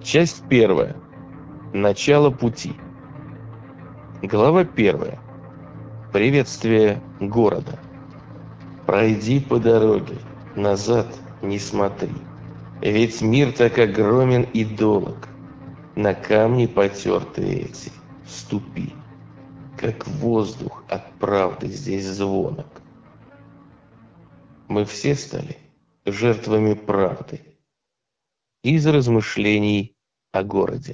Часть первая. Начало пути. Глава первая. Приветствие города. Пройди по дороге, назад не смотри. Ведь мир так огромен и долг. На камни потертые эти ступи. Как воздух от правды здесь звонок. Мы все стали жертвами правды. Из размышлений о городе.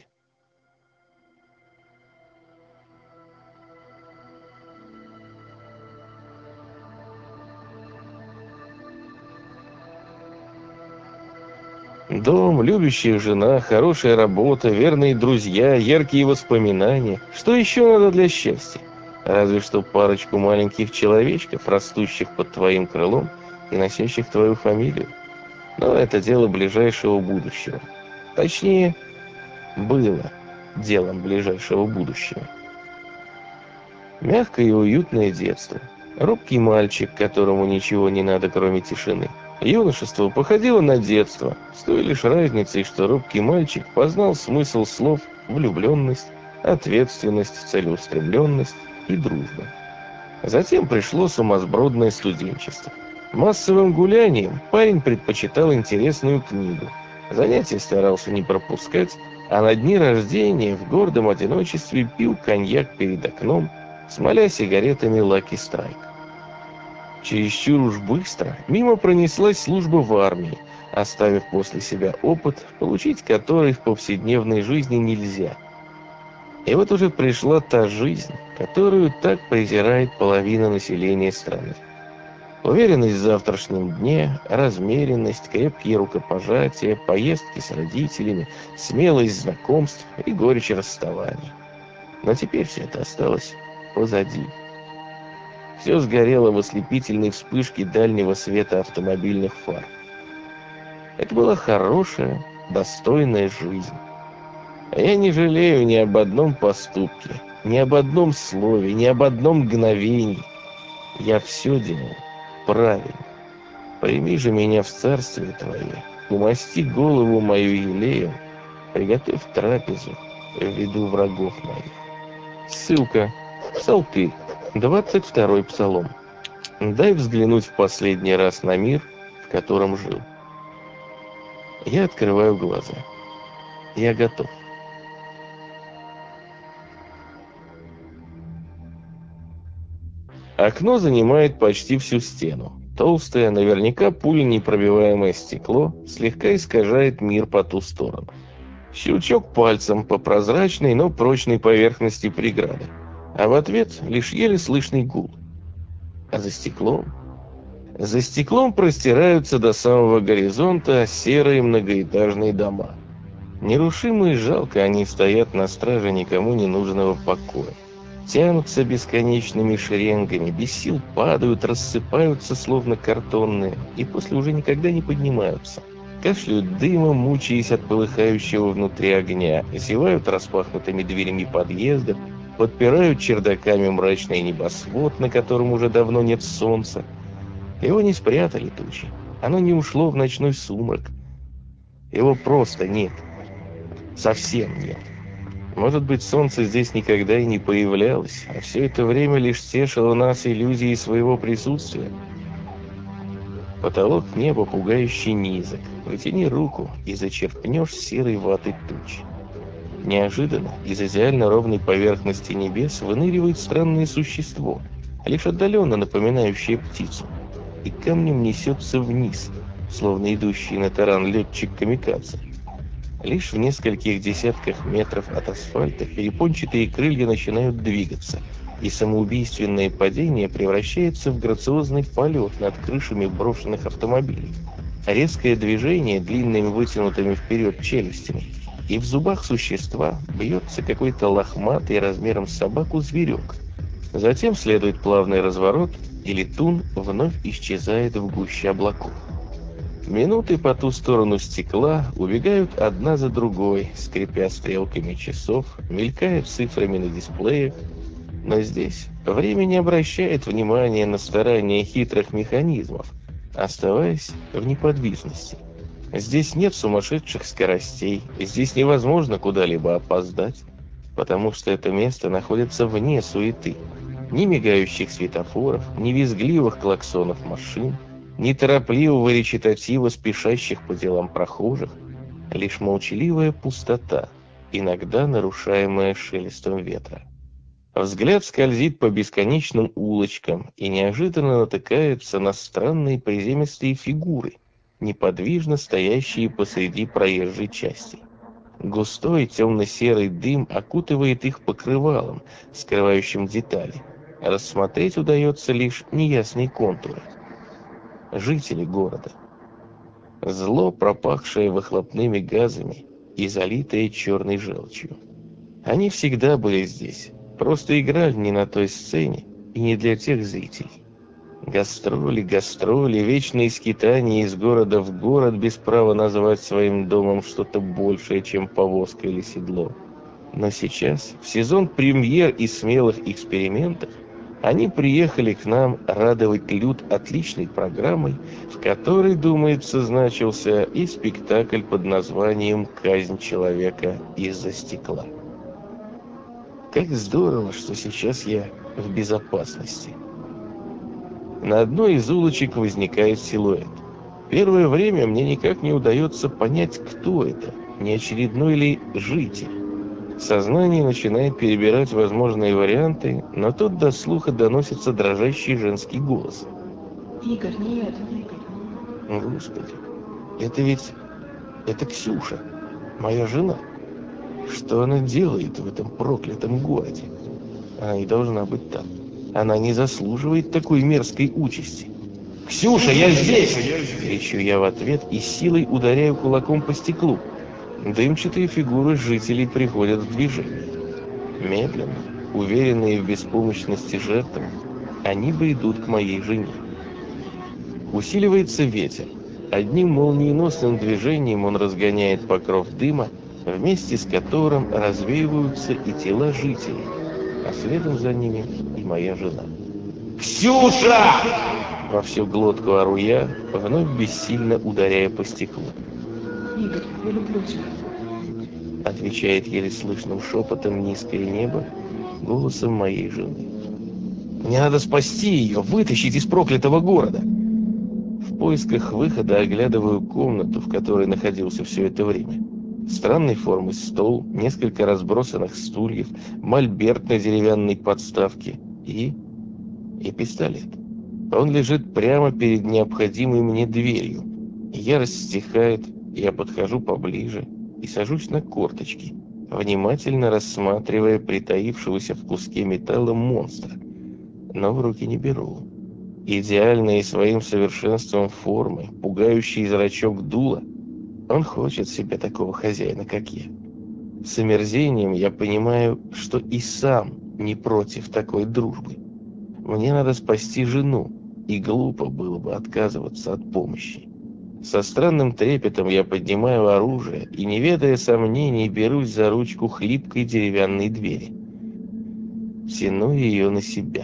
Дом, любящая жена, хорошая работа, верные друзья, яркие воспоминания. Что еще надо для счастья? Разве что парочку маленьких человечков, растущих под твоим крылом и носящих твою фамилию. Но это дело ближайшего будущего. Точнее, было делом ближайшего будущего. Мягкое и уютное детство. Робкий мальчик, которому ничего не надо, кроме тишины. Юношество походило на детство, с той лишь разницей, что робкий мальчик познал смысл слов влюбленность, ответственность, целеустремленность и дружба. Затем пришло сумасбродное студенчество. Массовым гулянием парень предпочитал интересную книгу. Занятия старался не пропускать, а на дни рождения в гордом одиночестве пил коньяк перед окном, смоля сигаретами Lucky Strike. Чересчур уж быстро мимо пронеслась служба в армии, оставив после себя опыт, получить который в повседневной жизни нельзя. И вот уже пришла та жизнь, которую так презирает половина населения страны. Уверенность в завтрашнем дне, размеренность, крепкие рукопожатия, поездки с родителями, смелость знакомств и горечь расставания. Но теперь все это осталось позади. Все сгорело в ослепительной вспышке дальнего света автомобильных фар. Это была хорошая, достойная жизнь. А я не жалею ни об одном поступке, ни об одном слове, ни об одном мгновении. Я все делал правильно. Прими же меня в царствие твое, умасти голову мою елеем, приготовь трапезу в виду врагов моих. Ссылка. Псалтырь. 22-й псалом. Дай взглянуть в последний раз на мир, в котором жил. Я открываю глаза. Я готов. Окно занимает почти всю стену. Толстое, наверняка пуленепробиваемое стекло слегка искажает мир по ту сторону. Щелчок пальцем по прозрачной, но прочной поверхности преграды. А в ответ лишь еле слышный гул. А за стеклом? За стеклом простираются до самого горизонта серые многоэтажные дома. Нерушимо и жалко они стоят на страже никому не нужного покоя. Тянутся бесконечными шеренгами, без сил падают, рассыпаются, словно картонные, и после уже никогда не поднимаются. Кашляют дымом, мучаясь от полыхающего внутри огня, зевают распахнутыми дверями подъездов, подпирают чердаками мрачный небосвод, на котором уже давно нет солнца. Его не спрятали тучи, оно не ушло в ночной сумрак. Его просто нет. Совсем нет. Может быть, солнце здесь никогда и не появлялось, а все это время лишь тешило нас иллюзией своего присутствия. Потолок неба пугающе низок. Вытяни руку и зачерпнешь серой ватой тучи. Неожиданно из идеально ровной поверхности небес выныривает странное существо, лишь отдаленно напоминающее птицу, и камнем несется вниз, словно идущий на таран летчик-камикадзе. Лишь в нескольких десятках метров от асфальта перепончатые крылья начинают двигаться, и самоубийственное падение превращается в грациозный полет над крышами брошенных автомобилей. Резкое движение длинными вытянутыми вперед челюстями, и в зубах существа бьется какой-то лохматый размером с собаку зверек. Затем следует плавный разворот, и летун вновь исчезает в гуще облаков. Минуты по ту сторону стекла убегают одна за другой, скрипя стрелками часов, мелькая цифрами на дисплеях. Но здесь время не обращает внимания на старания хитрых механизмов, оставаясь в неподвижности. Здесь нет сумасшедших скоростей, здесь невозможно куда-либо опоздать, потому что это место находится вне суеты. Ни мигающих светофоров, ни визгливых клаксонов машин, ни торопливого речитатива спешащих по делам прохожих, лишь молчаливая пустота, иногда нарушаемая шелестом ветра. Взгляд скользит по бесконечным улочкам и неожиданно натыкается на странные приземистые фигуры, неподвижно стоящие посреди проезжей части. Густой темно-серый дым окутывает их покрывалом, скрывающим детали. Рассмотреть удается лишь неясные контуры. Жители города. Зло, пропахшее выхлопными газами и залитое черной желчью. Они всегда были здесь, просто играли не на той сцене и не для тех зрителей. Гастроли, гастроли, вечные скитания из города в город без права назвать своим домом что-то большее, чем повозка или седло. Но сейчас, в сезон премьер и смелых экспериментов, они приехали к нам радовать люд отличной программой, в которой, думается, значился и спектакль под названием «Казнь человека из-за стекла». Как здорово, что сейчас я в безопасности. На одной из улочек возникает силуэт. Первое время мне никак не удается понять, кто это, не очередной ли житель. Сознание начинает перебирать возможные варианты, но тут до слуха доносится дрожащий женский голос. Игорь, нет, Игорь. Господи, это ведь... это Ксюша, моя жена. Что она делает в этом проклятом городе? Она не должна быть там. Она не заслуживает такой мерзкой участи. «Ксюша, я здесь!» — кричу я в ответ и силой ударяю кулаком по стеклу. Дымчатые фигуры жителей приходят в движение. Медленно, уверенные в беспомощности жертвы, они бредут к моей жене. Усиливается ветер. Одним молниеносным движением он разгоняет покров дыма, вместе с которым развеиваются и тела жителей, а следом за ними и моя жена. «Ксюша!» Во всю глотку ору я, вновь бессильно ударяя по стеклу. Игорь, я люблю тебя. Отвечает еле слышным шепотом низкое небо, голосом моей жены. Мне надо спасти ее, вытащить из проклятого города. В поисках выхода оглядываю комнату, в которой находился все это время. Странной формы стол, несколько разбросанных стульев, мольберт на деревянной подставке и пистолет. Он лежит прямо перед необходимой мне дверью. Ярость стихает, я подхожу поближе и сажусь на корточки, внимательно рассматривая притаившегося в куске металла монстра. Но в руки не беру. Идеальные своим совершенством формы, пугающий зрачок дула. Он хочет себе такого хозяина, как я. С омерзением я понимаю, что и сам не против такой дружбы. Мне надо спасти жену, и глупо было бы отказываться от помощи. Со странным трепетом я поднимаю оружие и, не ведая сомнений, берусь за ручку хлипкой деревянной двери. Тяну ее на себя.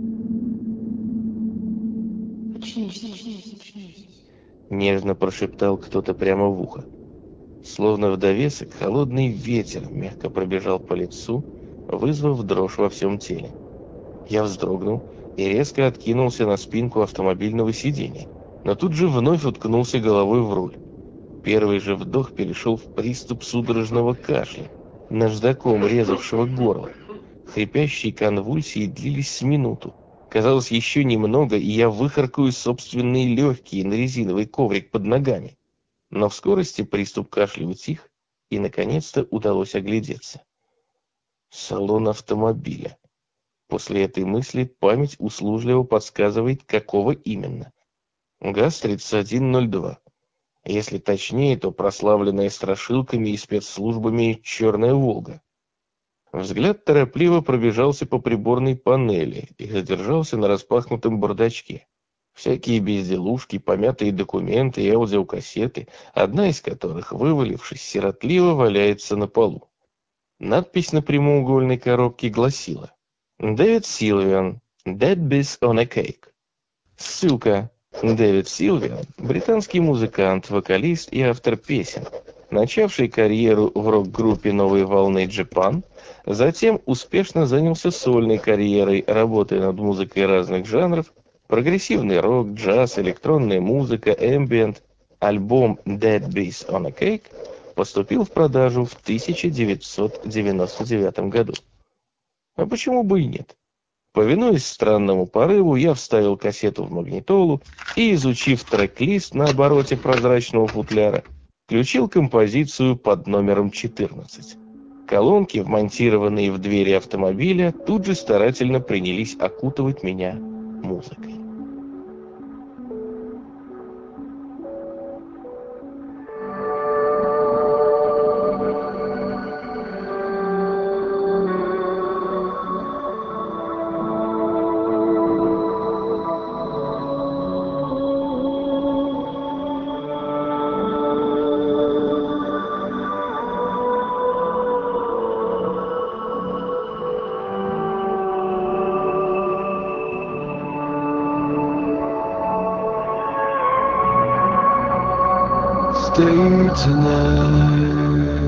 Очнись. Нежно прошептал кто-то прямо в ухо. Словно в довесок, холодный ветер мягко пробежал по лицу, вызвав дрожь во всем теле. Я вздрогнул и резко откинулся на спинку автомобильного сиденья, но тут же вновь уткнулся головой в руль. Первый же вдох перешел в приступ судорожного кашля, наждаком резавшего горло. Хрипящие конвульсии длились с минуту. Казалось, еще немного, и я выхаркаю собственные легкие на резиновый коврик под ногами. Но в скорости приступ кашля утих, и наконец-то удалось оглядеться. Салон автомобиля. После этой мысли память услужливо подсказывает, какого именно. ГАЗ-3102. Если точнее, то прославленная страшилками и спецслужбами «Черная Волга». Взгляд торопливо пробежался по приборной панели и задержался на распахнутом бардачке. Всякие безделушки, помятые документы и аудиокассеты, одна из которых, вывалившись, сиротливо валяется на полу. Надпись на прямоугольной коробке гласила: «Дэвид Сильвиан, Dead Bees on a Cake». Ссылка Дэвид Силвер – британский музыкант, вокалист и автор песен, начавший карьеру в рок-группе новой волны Japan, затем успешно занялся сольной карьерой, работая над музыкой разных жанров: прогрессивный рок, джаз, электронная музыка, эмбиент. Альбом Dead Bees on a Cake поступил в продажу в 1999 году. А почему бы и нет? Повинуясь странному порыву, я вставил кассету в магнитолу и, изучив трек-лист на обороте прозрачного футляра, включил композицию под номером 14. Колонки, вмонтированные в двери автомобиля, тут же старательно принялись окутывать меня музыкой. Stay tonight.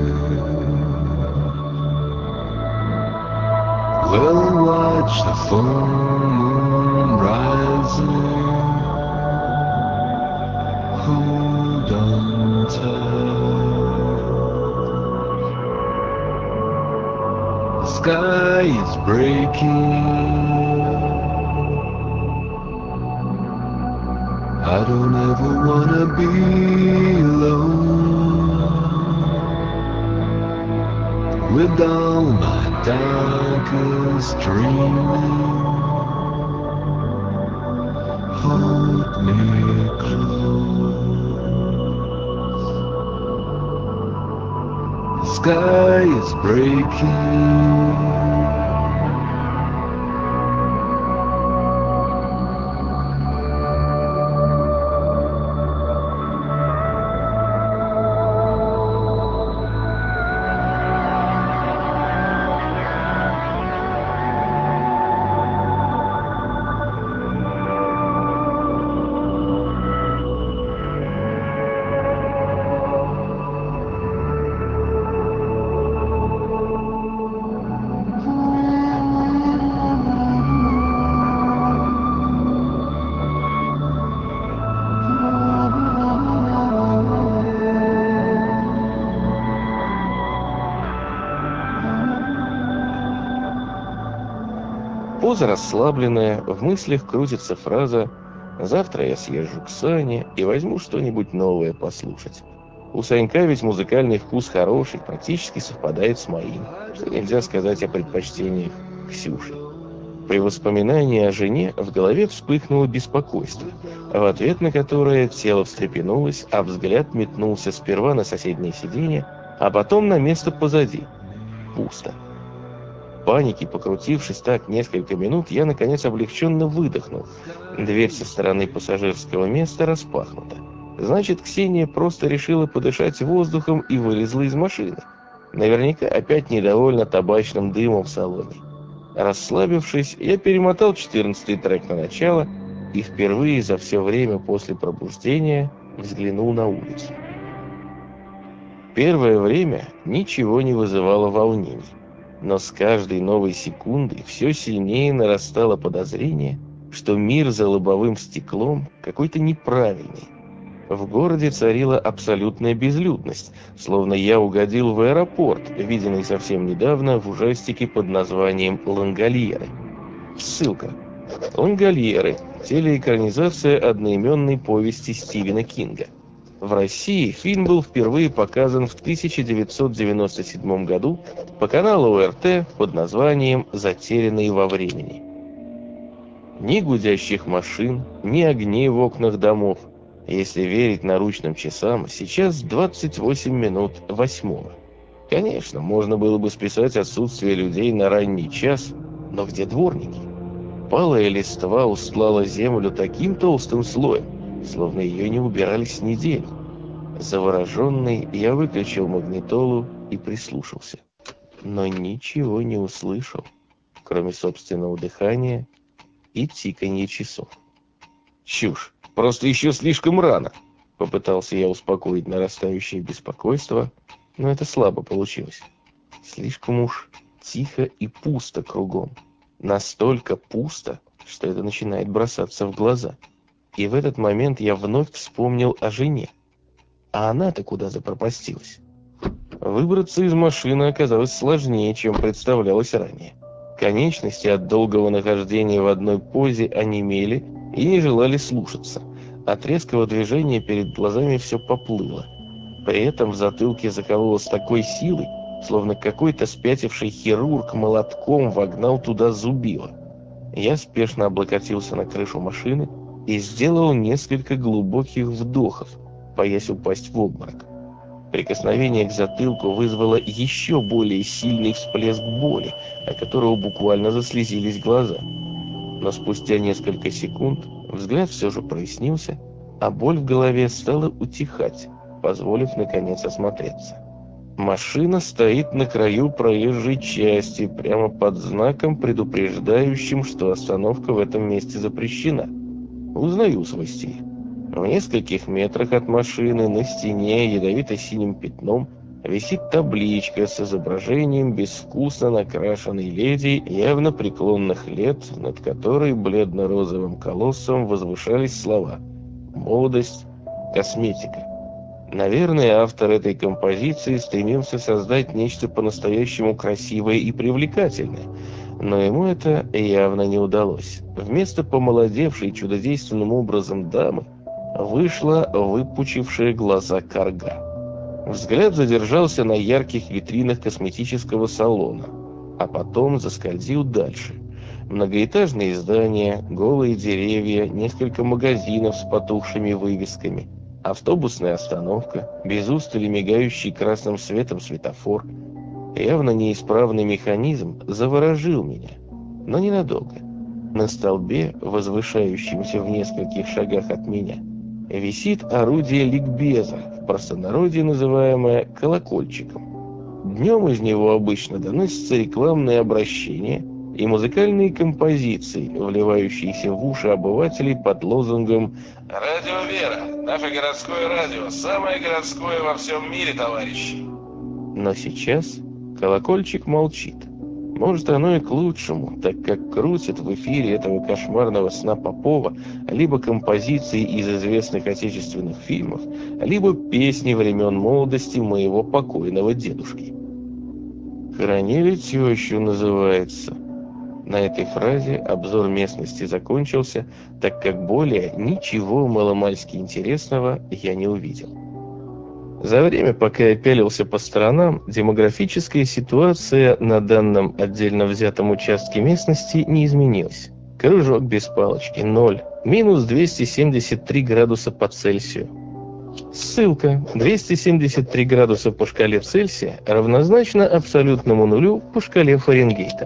We'll watch the full moon rising. Hold on tight. The sky is breaking. I don't ever wanna be alone with all my darkest dreaming. Hold me close. The sky is breaking. Поза расслабленная, в мыслях крутится фраза «Завтра я съезжу к Сане и возьму что-нибудь новое послушать». У Санька ведь музыкальный вкус хороший, практически совпадает с моим, что нельзя сказать о предпочтениях Ксюши. При воспоминании о жене в голове вспыхнуло беспокойство, в ответ на которое тело встрепенулось, а взгляд метнулся сперва на соседнее сиденье, а потом на место позади. Пусто. В панике, покрутившись так несколько минут, я, наконец, облегченно выдохнул. Дверь со стороны пассажирского места распахнута. Значит, Ксения просто решила подышать воздухом и вылезла из машины. Наверняка опять недовольна табачным дымом в салоне. Расслабившись, я перемотал 14-й трек на начало и впервые за все время после пробуждения взглянул на улицу. Первое время ничего не вызывало волнений. Но с каждой новой секундой все сильнее нарастало подозрение, что мир за лобовым стеклом какой-то неправильный. В городе царила абсолютная безлюдность, словно я угодил в аэропорт, виденный совсем недавно в ужастике под названием «Лангольеры». Ссылка. «Лангольеры» – телеэкранизация одноименной повести Стивена Кинга. В России фильм был впервые показан в 1997 году по каналу ОРТ под названием «Затерянные во времени». Ни гудящих машин, ни огней в окнах домов. Если верить наручным часам, сейчас 28 минут 8. Конечно, можно было бы списать отсутствие людей на ранний час, но где дворники? Палая листва устлала землю таким толстым слоем, словно ее не убирали с неделю. Завороженный, я выключил магнитолу и прислушался. Но ничего не услышал, кроме собственного дыхания и тиканья часов. Чушь. Просто еще слишком рано. Попытался я успокоить нарастающее беспокойство, но это слабо получилось. Слишком уж тихо и пусто кругом. Настолько пусто, что это начинает бросаться в глаза. И в этот момент я вновь вспомнил о жене. А она-то куда запропастилась? Выбраться из машины оказалось сложнее, чем представлялось ранее. Конечности от долгого нахождения в одной позе онемели и не желали слушаться. От резкого движения перед глазами все поплыло. При этом в затылке закололо с такой силой, словно какой-то спятивший хирург молотком вогнал туда зубило. Я спешно облокотился на крышу машины и сделал несколько глубоких вдохов, боясь упасть в обморок. Прикосновение к затылку вызвало еще более сильный всплеск боли, от которого буквально заслезились глаза. Но спустя несколько секунд взгляд все же прояснился, а боль в голове стала утихать, позволив наконец осмотреться. Машина стоит на краю проезжей части, прямо под знаком, предупреждающим, что остановка в этом месте запрещена. Узнаю свой стиль. В нескольких метрах от машины на стене ядовито-синим пятном висит табличка с изображением безвкусно накрашенной леди явно преклонных лет, над которой бледно-розовым колоссом возвышались слова «Молодость, косметика». Наверное, автор этой композиции стремился создать нечто по-настоящему красивое и привлекательное, но ему это явно не удалось. Вместо помолодевшей чудодейственным образом дамы вышла выпучившая глаза карга. Взгляд задержался на ярких витринах косметического салона, а потом заскользил дальше. Многоэтажные здания, голые деревья, несколько магазинов с потухшими вывесками, автобусная остановка, без устали мигающий красным светом светофор. Явно неисправный механизм заворожил меня, но ненадолго. На столбе, возвышающемся в нескольких шагах от меня, висит орудие ликбеза, в простонародье называемое колокольчиком. Днем из него обычно доносятся рекламные обращения и музыкальные композиции, вливающиеся в уши обывателей под лозунгом «Радио Вера, наше городское радио, самое городское во всем мире, товарищи». Но сейчас колокольчик молчит. Может, оно и к лучшему, так как крутит в эфире этого кошмарного сна Попова либо композиции из известных отечественных фильмов, либо песни времен молодости моего покойного дедушки. «Хоронили тещу» называется. На этой фразе обзор местности закончился, так как более ничего маломальски интересного я не увидел. За время, пока я пялился по сторонам, демографическая ситуация на данном отдельно взятом участке местности не изменилась. Кружок без палочки, 0, минус 273 градуса по Цельсию. Ссылка: 273 градуса по шкале Цельсия равнозначно абсолютному нулю по шкале Фаренгейта.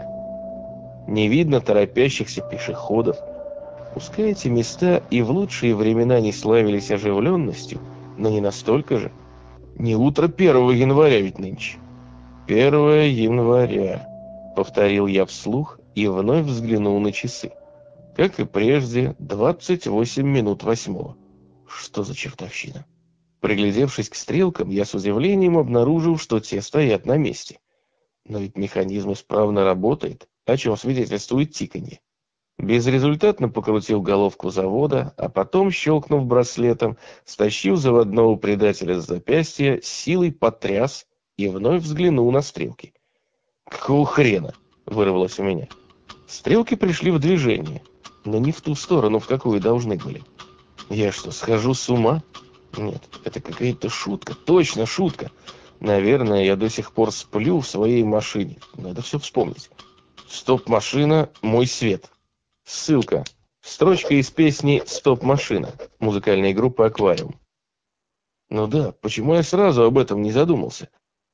Не видно торопящихся пешеходов. Пускай эти места и в лучшие времена не славились оживленностью, но не настолько же. Не утро 1 января ведь нынче. 1 января, повторил я вслух и вновь взглянул на часы. Как и прежде, 28 минут 8. Что за чертовщина? Приглядевшись к стрелкам, я с удивлением обнаружил, что те стоят на месте. Но ведь механизм исправно работает, о чем свидетельствует тиканье. Безрезультатно покрутил головку завода, а потом, щелкнув браслетом, стащил заводного предателя с запястья, силой потряс и вновь взглянул на стрелки. «Какого хрена?» — вырвалось у меня. Стрелки пришли в движение, но не в ту сторону, в какую должны были. Я что, схожу с ума? Нет, это какая-то шутка, точно шутка. Наверное, я до сих пор сплю в своей машине. Надо все вспомнить. Стоп-машина, мой свет. Ссылка. Строчка из песни «Стоп-машина» музыкальной группы «Аквариум». Ну да, почему я сразу об этом не задумался?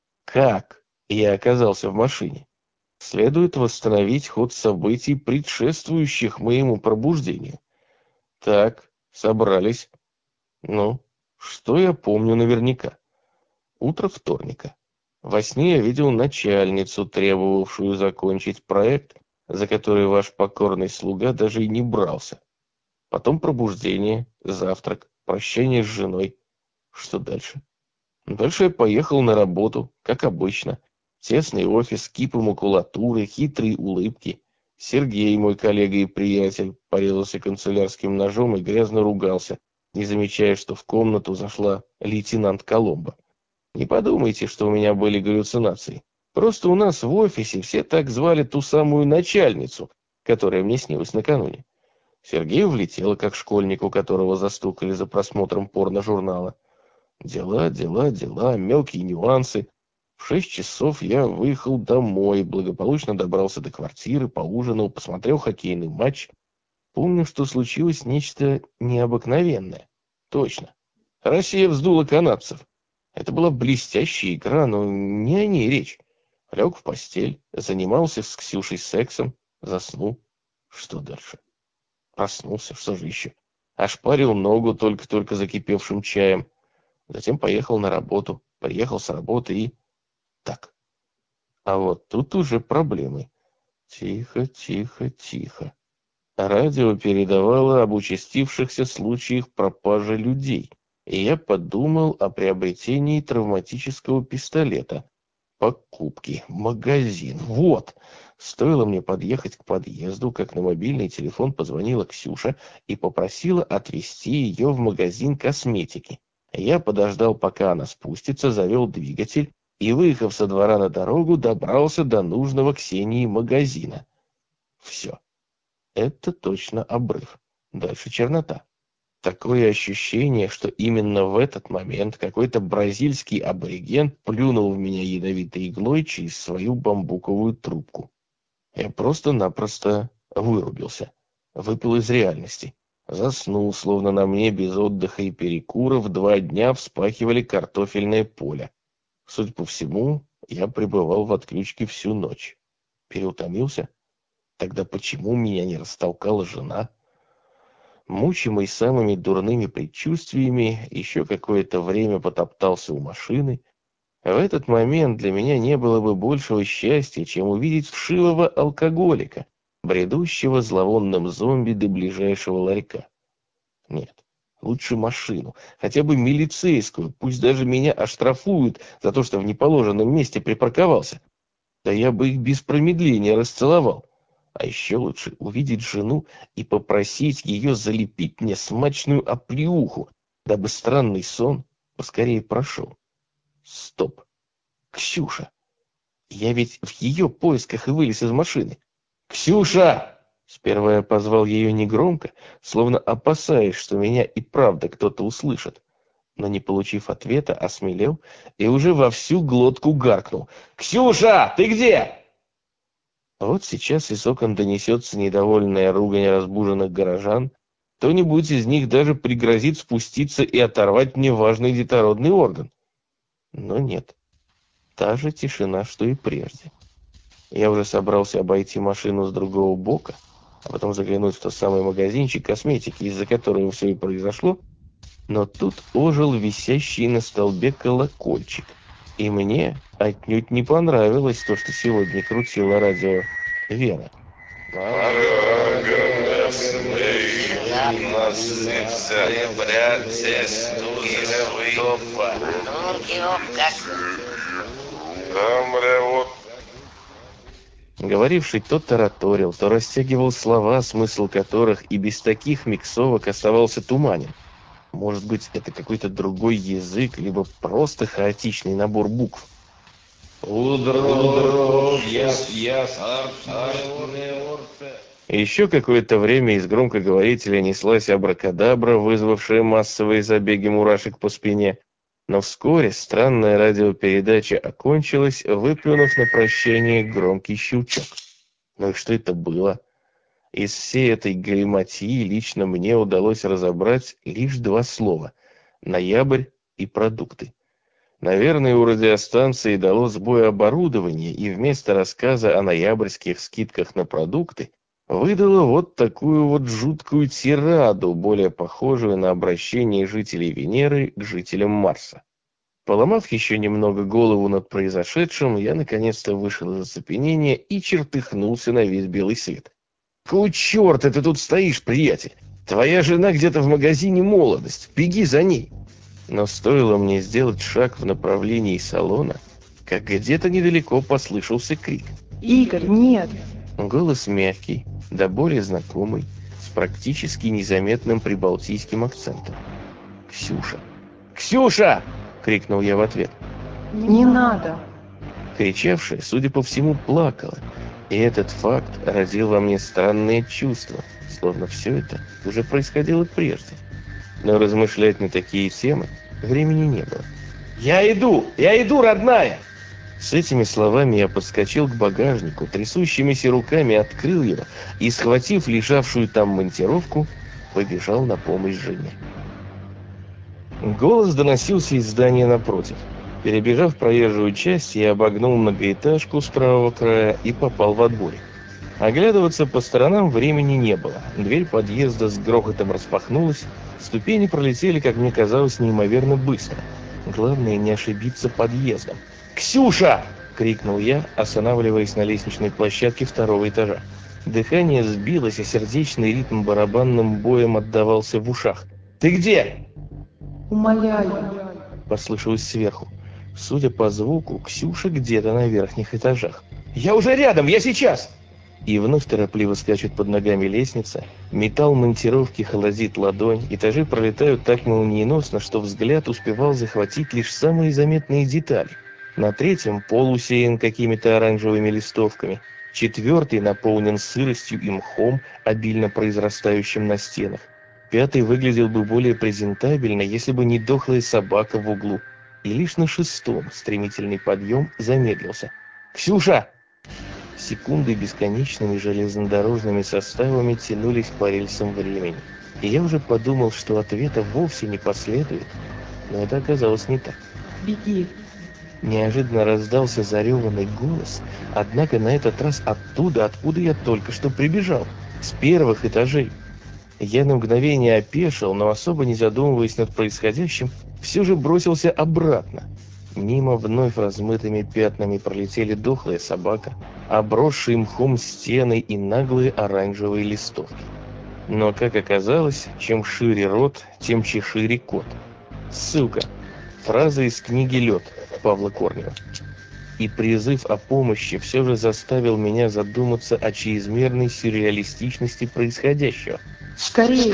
Как я оказался в машине? Следует восстановить ход событий, предшествующих моему пробуждению. Так, собрались. Ну, что я помню наверняка? Утро вторника. Во сне я видел начальницу, требовавшую закончить проект, за который ваш покорный слуга даже и не брался. Потом пробуждение, завтрак, прощание с женой. Что дальше? Дальше я поехал на работу, как обычно. Тесный офис, кипы макулатуры, хитрые улыбки. Сергей, мой коллега и приятель, порезался канцелярским ножом и грязно ругался, не замечая, что в комнату зашла лейтенант Коломбо. Не подумайте, что у меня были галлюцинации. Просто у нас в офисе все так звали ту самую начальницу, которая мне снилась накануне. Сергею влетело, как школьнику, которого застукали за просмотром порно-журнала. Дела, дела, дела, мелкие нюансы. В 6 часов я выехал домой, благополучно добрался до квартиры, поужинал, посмотрел хоккейный матч. Помню, что случилось нечто необыкновенное. Точно. Россия вздула канадцев. Это была блестящая игра, но не о ней речь. Лег в постель, занимался с Ксюшей сексом, заснул. Что дальше? Проснулся, что же еще? Ошпарил ногу только-только закипевшим чаем. Затем поехал на работу. Приехал с работы и... Так. А вот тут уже проблемы. Тихо, тихо, тихо. Радио передавало об участившихся случаях пропажи людей. И я подумал о приобретении травматического пистолета. Покупки, магазин. Вот. Стоило мне подъехать к подъезду, как на мобильный телефон позвонила Ксюша и попросила отвезти ее в магазин косметики. Я подождал, пока она спустится, завел двигатель и, выехав со двора на дорогу, добрался до нужного Ксении магазина. Все. Это точно обрыв. Дальше чернота. Такое ощущение, что именно в этот момент какой-то бразильский абориген плюнул в меня ядовитой иглой через свою бамбуковую трубку. Я просто-напросто вырубился. Выпил из реальности. Заснул, словно на мне без отдыха и перекуров 2 дня вспахивали картофельное поле. Судя по всему, я пребывал в отключке всю ночь. Переутомился? Тогда почему меня не растолкала жена? Мучимый самыми дурными предчувствиями, еще какое-то время потоптался у машины. В этот момент для меня не было бы большего счастья, чем увидеть вшивого алкоголика, бредущего зловонным зомби до ближайшего ларька. Нет, лучше машину, хотя бы милицейскую, пусть даже меня оштрафуют за то, что в неположенном месте припарковался. Да я бы их без промедления расцеловал. А еще лучше увидеть жену и попросить ее залепить мне смачную оплеуху, дабы странный сон поскорее прошел. Стоп. Ксюша. Я ведь в ее поисках и вылез из машины. «Ксюша!» Сперва я позвал ее негромко, словно опасаясь, что меня и правда кто-то услышит. Но не получив ответа, осмелел и уже во всю глотку гаркнул. «Ксюша, ты где?» Вот сейчас из окон донесется недовольная ругань разбуженных горожан. Кто-нибудь из них даже пригрозит спуститься и оторвать мне важный детородный орган. Но нет. Та же тишина, что и прежде. Я уже собрался обойти машину с другого бока, а потом заглянуть в тот самый магазинчик косметики, из-за которого все и произошло. Но тут ожил висящий на столбе колокольчик. И мне отнюдь не понравилось то, что сегодня крутило радио Вера. Говоривший то тараторил, то растягивал слова, смысл которых и без таких миксовок оставался туманен. Может быть, это какой-то другой язык, либо просто хаотичный набор букв. Еще какое-то время из громкоговорителя неслась абракадабра, вызвавшая массовые забеги мурашек по спине. Но вскоре странная радиопередача окончилась, выплюнув на прощание громкий щелчок. Ну и что это было? Из всей этой галиматьи лично мне удалось разобрать лишь 2 слова: ноябрь и продукты. Наверное, у радиостанции дало сбой оборудование, и вместо рассказа о ноябрьских скидках на продукты выдало вот такую вот жуткую тираду, более похожую на обращение жителей Венеры к жителям Марса. Поломав еще немного голову над произошедшим, я наконец-то вышел из оцепенения и чертыхнулся на весь белый свет. «Какого черта ты тут стоишь, приятель? Твоя жена где-то в магазине «Молодость». Беги за ней. Но стоило мне сделать шаг в направлении салона, как где-то недалеко послышался крик. Игорь, нет! Голос мягкий, до боли знакомый, с практически незаметным прибалтийским акцентом. «Ксюша! Ксюша!» — крикнул я в ответ. Не надо! Кричавшая, судя по всему, плакала, и этот факт родил во мне странные чувства, словно все это уже происходило прежде. Но размышлять на такие темы времени не было. Я иду, родная!» С этими словами я подскочил к багажнику, трясущимися руками открыл его и, схватив лежавшую там монтировку, побежал на помощь жене. Голос доносился из здания напротив. Перебежав проезжую часть, я обогнул многоэтажку с правого края и попал во дворик. Оглядываться по сторонам времени не было. Дверь подъезда с грохотом распахнулась, ступени пролетели, как мне казалось, неимоверно быстро. Главное не ошибиться подъездом. «Ксюша!» — крикнул я, останавливаясь на лестничной площадке второго этажа. Дыхание сбилось, а сердечный ритм барабанным боем отдавался в ушах. «Ты где?» Умоляю! Послышалось сверху. Судя по звуку, Ксюша где-то на верхних этажах. «Я уже рядом, я сейчас!» И вновь торопливо скачет под ногами лестница, металл монтировки холодит ладонь, этажи пролетают так молниеносно, что взгляд успевал захватить лишь самые заметные детали. На третьем пол усеян какими-то оранжевыми листовками, четвертый наполнен сыростью и мхом, обильно произрастающим на стенах. Пятый выглядел бы более презентабельно, если бы не дохлая собака в углу. И лишь на шестом стремительный подъем замедлился. «Ксюша!» Секунды бесконечными железнодорожными составами тянулись по рельсам времени. И я уже подумал, что ответа вовсе не последует. Но это оказалось не так. Беги! Неожиданно раздался зареванный голос, однако на этот раз оттуда, откуда я только что прибежал, с первых этажей. Я на мгновение опешил, но особо не задумываясь над происходящим, все же бросился обратно. Мимо вновь размытыми пятнами пролетели дохлая собака, обросшие мхом стены и наглые оранжевые листовки. Но, как оказалось, чем шире рот, тем чешире кот. Ссылка. Фраза из книги «Лед» Павла Корнева. И призыв о помощи все же заставил меня задуматься о чрезмерной сюрреалистичности происходящего. Скорее,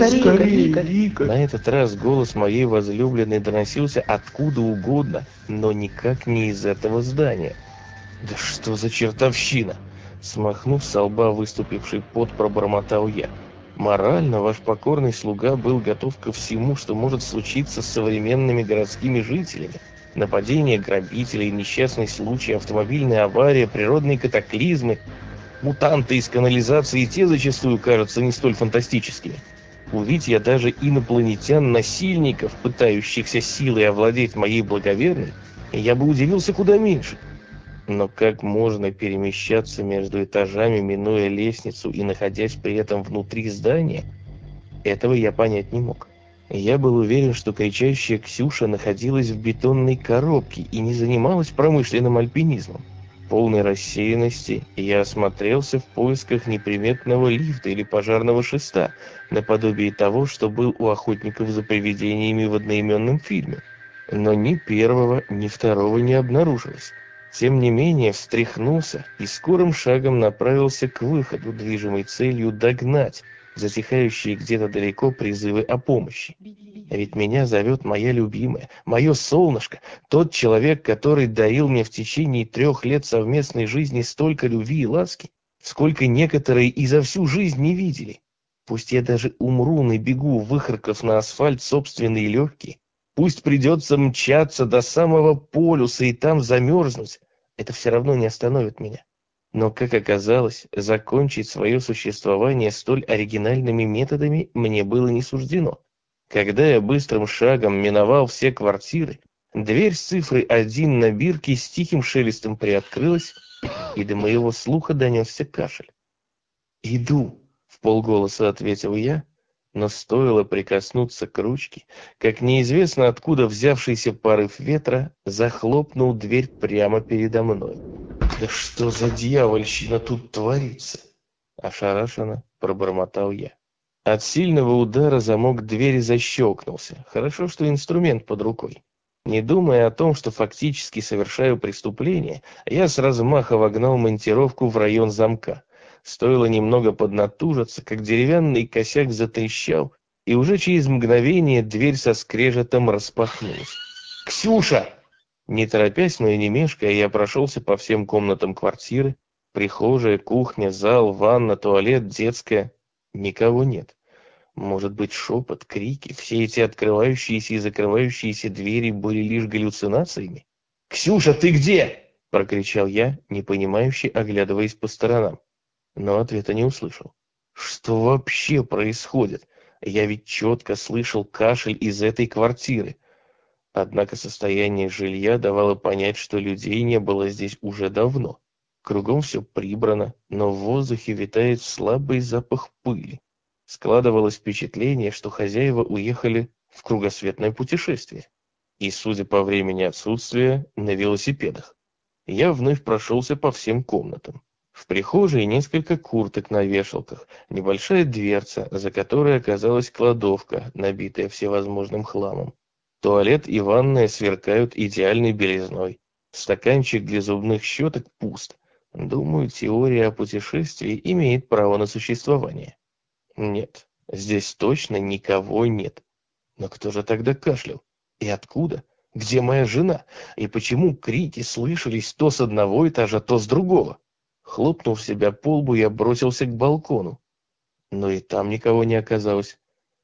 Игорь! На этот раз голос моей возлюбленной доносился откуда угодно, но никак не из этого здания. «Да что за чертовщина!» Смахнув со лба выступивший пот, пробормотал я. Морально ваш покорный слуга был готов ко всему, что может случиться с современными городскими жителями. Нападение грабителей, несчастный случай, автомобильная авария, природные катаклизмы. Мутанты из канализации, те зачастую кажутся не столь фантастическими. Увидь я даже инопланетян-насильников, пытающихся силой овладеть моей благоверной, я бы удивился куда меньше. Но как можно перемещаться между этажами, минуя лестницу и находясь при этом внутри здания, этого я понять не мог. Я был уверен, что кричащая Ксюша находилась в бетонной коробке и не занималась промышленным альпинизмом. В полной рассеянности я осмотрелся в поисках неприметного лифта или пожарного шеста, наподобие того, что был у охотников за привидениями в одноименном фильме. Но ни первого, ни второго не обнаружилось. Тем не менее, встряхнулся и скорым шагом направился к выходу, движимой целью догнать затихающие где-то далеко призывы о помощи. А ведь меня зовет моя любимая, мое солнышко, тот человек, который дарил мне в течение 3 лет совместной жизни столько любви и ласки, сколько некоторые и за всю жизнь не видели. Пусть я даже умру на бегу, выхаркав на асфальт собственные легкие, пусть придется мчаться до самого полюса и там замерзнуть, это все равно не остановит меня. Но, как оказалось, закончить свое существование столь оригинальными методами мне было не суждено. Когда я быстрым шагом миновал все квартиры, дверь с цифрой 1 на бирке с тихим шелестом приоткрылась, и до моего слуха донесся кашель. «Иду», — вполголоса ответил я, но стоило прикоснуться к ручке, как неизвестно откуда взявшийся порыв ветра захлопнул дверь прямо передо мной. «Да что за дьявольщина тут творится?» Ошарашенно пробормотал я. От сильного удара замок двери защелкнулся. Хорошо, что инструмент под рукой. Не думая о том, что фактически совершаю преступление, я с размаха вогнал монтировку в район замка. Стоило немного поднатужиться, как деревянный косяк затрещал, и уже через мгновение дверь со скрежетом распахнулась. «Ксюша!» Не торопясь, но и не мешкая, я прошелся по всем комнатам квартиры. Прихожая, кухня, зал, ванна, туалет, детская. Никого нет. Может быть, шепот, крики, все эти открывающиеся и закрывающиеся двери были лишь галлюцинациями? «Ксюша, ты где?» – прокричал я, непонимающе оглядываясь по сторонам. Но ответа не услышал. Что вообще происходит? Я ведь четко слышал кашель из этой квартиры. Однако состояние жилья давало понять, что людей не было здесь уже давно. Кругом все прибрано, но в воздухе витает слабый запах пыли. Складывалось впечатление, что хозяева уехали в кругосветное путешествие. И, судя по времени отсутствия, на велосипедах. Я вновь прошелся по всем комнатам. В прихожей несколько курток на вешалках, небольшая дверца, за которой оказалась кладовка, набитая всевозможным хламом. Туалет и ванная сверкают идеальной белизной. Стаканчик для зубных щеток пуст. Думаю, теория о путешествии имеет право на существование. Нет, здесь точно никого нет. Но кто же тогда кашлял? И откуда? Где моя жена? И почему крики слышались то с одного этажа, то с другого? Хлопнув себя по лбу, я бросился к балкону. Но и там никого не оказалось.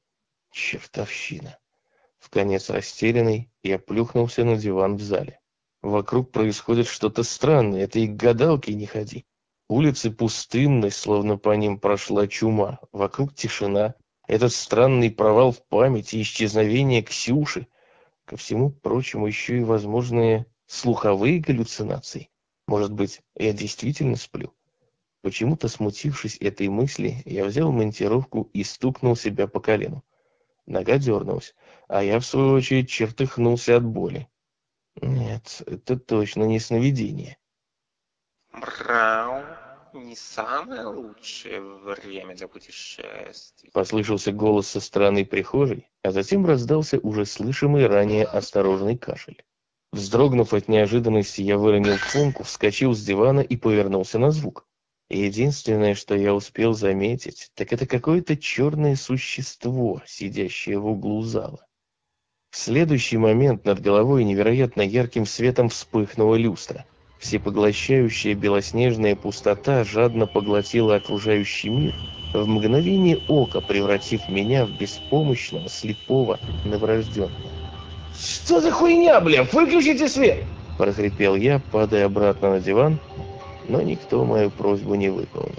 Чертовщина. Вконец растерянный, я плюхнулся на диван в зале. Вокруг происходит что-то странное, это и к гадалке не ходи. Улицы пустынны, словно по ним прошла чума. Вокруг тишина. Этот странный провал в памяти, исчезновение Ксюши. Ко всему прочему еще и возможные слуховые галлюцинации. Может быть, я действительно сплю? Почему-то, смутившись этой мысли, я взял монтировку и стукнул себя по колену. Нога дернулась, а я, в свою очередь, чертыхнулся от боли. Нет, это точно не сновидение. Брау, не самое лучшее время для путешествий. Послышался голос со стороны прихожей, а затем раздался уже слышимый ранее осторожный кашель. Вздрогнув от неожиданности, я выронил сумку, вскочил с дивана и повернулся на звук. Единственное, что я успел заметить, так это какое-то черное существо, сидящее в углу зала. В следующий момент над головой невероятно ярким светом вспыхнула люстра. Всепоглощающая белоснежная пустота жадно поглотила окружающий мир, в мгновение ока превратив меня в беспомощного, слепого новорожденного. «Что за хуйня, бля? Выключите свет!» – прохрипел я, падая обратно на диван, но никто мою просьбу не выполнил.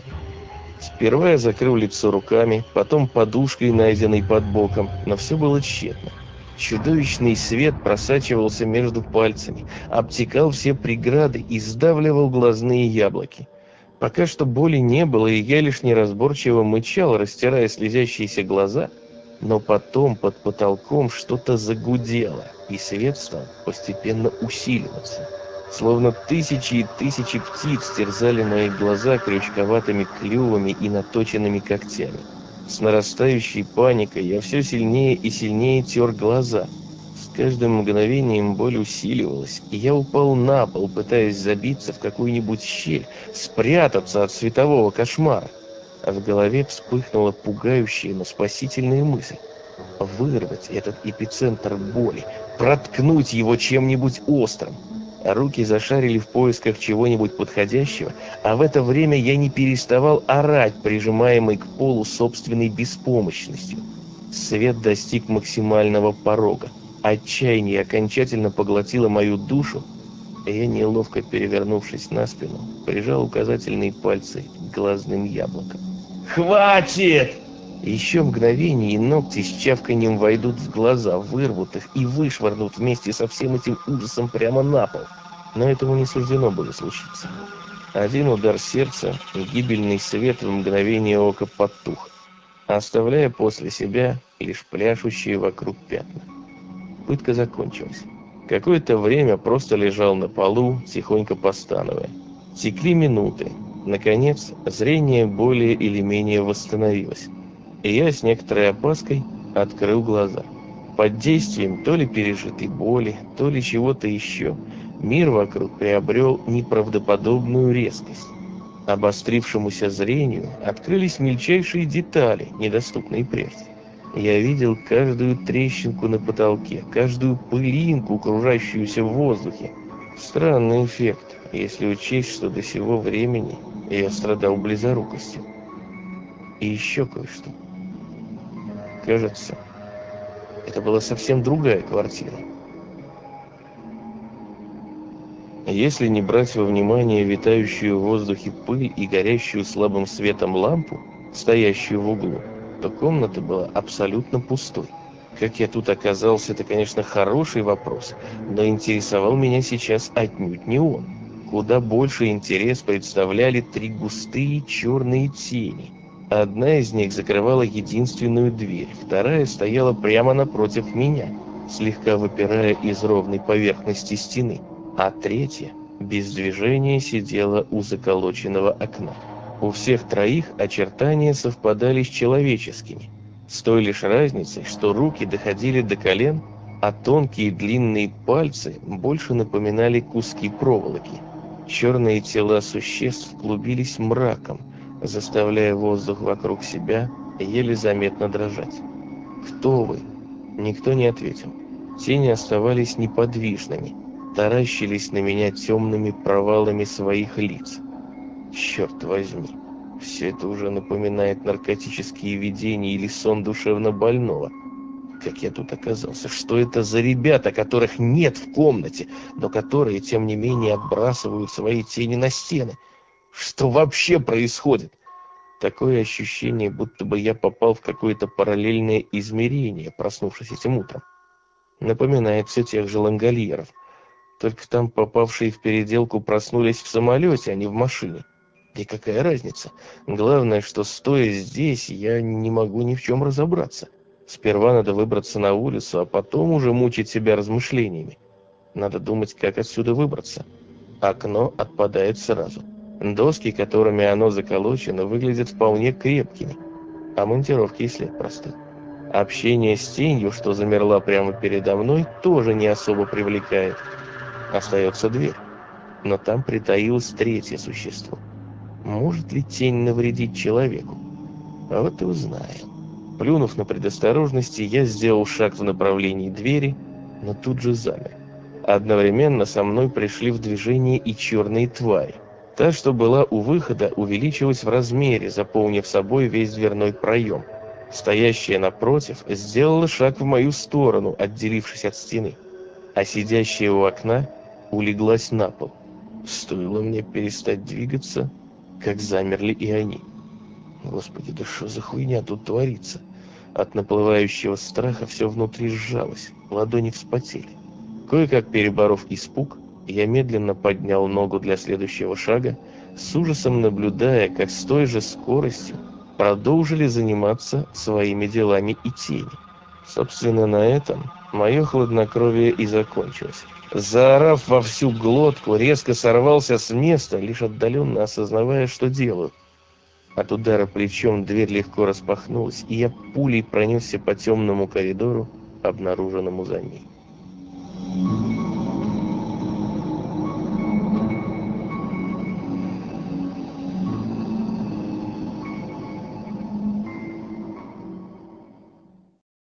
Сперва я закрыл лицо руками, потом подушкой, найденной под боком, но все было тщетно. Чудовищный свет просачивался между пальцами, обтекал все преграды и сдавливал глазные яблоки. Пока что боли не было, и я лишь неразборчиво мычал, растирая слезящиеся глаза, но потом под потолком что-то загудело, и свет стал постепенно усиливаться. Словно тысячи и тысячи птиц терзали мои глаза крючковатыми клювами и наточенными когтями. С нарастающей паникой я все сильнее и сильнее тер глаза. С каждым мгновением боль усиливалась, и я упал на пол, пытаясь забиться в какую-нибудь щель, спрятаться от светового кошмара. А в голове вспыхнула пугающая, но спасительная мысль. Вырвать этот эпицентр боли, проткнуть его чем-нибудь острым. Руки зашарили в поисках чего-нибудь подходящего, а в это время я не переставал орать, прижимаемый к полу собственной беспомощностью. Свет достиг максимального порога. Отчаяние окончательно поглотило мою душу, и я, неловко перевернувшись на спину, прижал указательные пальцы к глазным яблокам. «Хватит!» Еще мгновение, и ногти с чавканьем войдут в глаза, вырвут их и вышвырнут вместе со всем этим ужасом прямо на пол. Но этому не суждено было случиться. Один удар сердца, и гибельный свет в мгновение ока потух, оставляя после себя лишь пляшущие вокруг пятна. Пытка закончилась. Какое-то время просто лежал на полу, тихонько постановая. Текли минуты. Наконец, зрение более или менее восстановилось. И я с некоторой опаской открыл глаза. Под действием то ли пережитой боли, то ли чего-то еще, мир вокруг приобрел неправдоподобную резкость. Обострившемуся зрению открылись мельчайшие детали, недоступные прежде. Я видел каждую трещинку на потолке, каждую пылинку, кружащуюся в воздухе. Странный эффект, если учесть, что до сего времени я страдал близорукостью. И еще кое-что. Кажется, это была совсем другая квартира. Если не брать во внимание витающую в воздухе пыль и горящую слабым светом лампу, стоящую в углу, то комната была абсолютно пустой. Как я тут оказался, это, конечно, хороший вопрос, но интересовал меня сейчас отнюдь не он. Куда больше интерес представляли 3 густые черные тени. Одна из них закрывала единственную дверь, вторая стояла прямо напротив меня, слегка выпирая из ровной поверхности стены, а третья без движения сидела у заколоченного окна. У всех троих очертания совпадали с человеческими, с той лишь разницей, что руки доходили до колен, а тонкие длинные пальцы больше напоминали куски проволоки. Черные тела существ клубились мраком, заставляя воздух вокруг себя еле заметно дрожать. «Кто вы?» Никто не ответил. Тени оставались неподвижными, таращились на меня темными провалами своих лиц. Черт возьми, все это уже напоминает наркотические видения или сон душевнобольного. Как я тут оказался? Что это за ребята, которых нет в комнате, но которые, тем не менее, отбрасывают свои тени на стены? Что вообще происходит? Такое ощущение, будто бы я попал в какое-то параллельное измерение, проснувшись этим утром. Напоминает все тех же лангольеров. Только там попавшие в переделку проснулись в самолете, а не в машине. И какая разница? Главное, что стоя здесь, я не могу ни в чем разобраться. Сперва надо выбраться на улицу, а потом уже мучить себя размышлениями. Надо думать, как отсюда выбраться. Окно отпадает сразу. Доски, которыми оно заколочено, выглядят вполне крепкими, а монтировки и след просты. Общение с тенью, что замерла прямо передо мной, тоже не особо привлекает. Остается дверь, но там притаилось третье существо. Может ли тень навредить человеку? А вот и узнаем. Плюнув на предосторожности, я сделал шаг в направлении двери, но тут же замер. Одновременно со мной пришли в движение и черные твари. Та, что была у выхода, увеличилась в размере, заполнив собой весь дверной проем. Стоящая напротив сделала шаг в мою сторону, отделившись от стены, а сидящая у окна улеглась на пол. Стоило мне перестать двигаться, как замерли и они. Господи, да что за хуйня тут творится? От наплывающего страха все внутри сжалось, ладони вспотели. Кое-как переборов испуг, я медленно поднял ногу для следующего шага, с ужасом наблюдая, как с той же скоростью продолжили заниматься своими делами и тени. Собственно, на этом мое хладнокровие и закончилось. Заорав во всю глотку, резко сорвался с места, лишь отдаленно осознавая, что делаю. От удара плечом дверь легко распахнулась, и я пулей пронесся по темному коридору, обнаруженному за ней.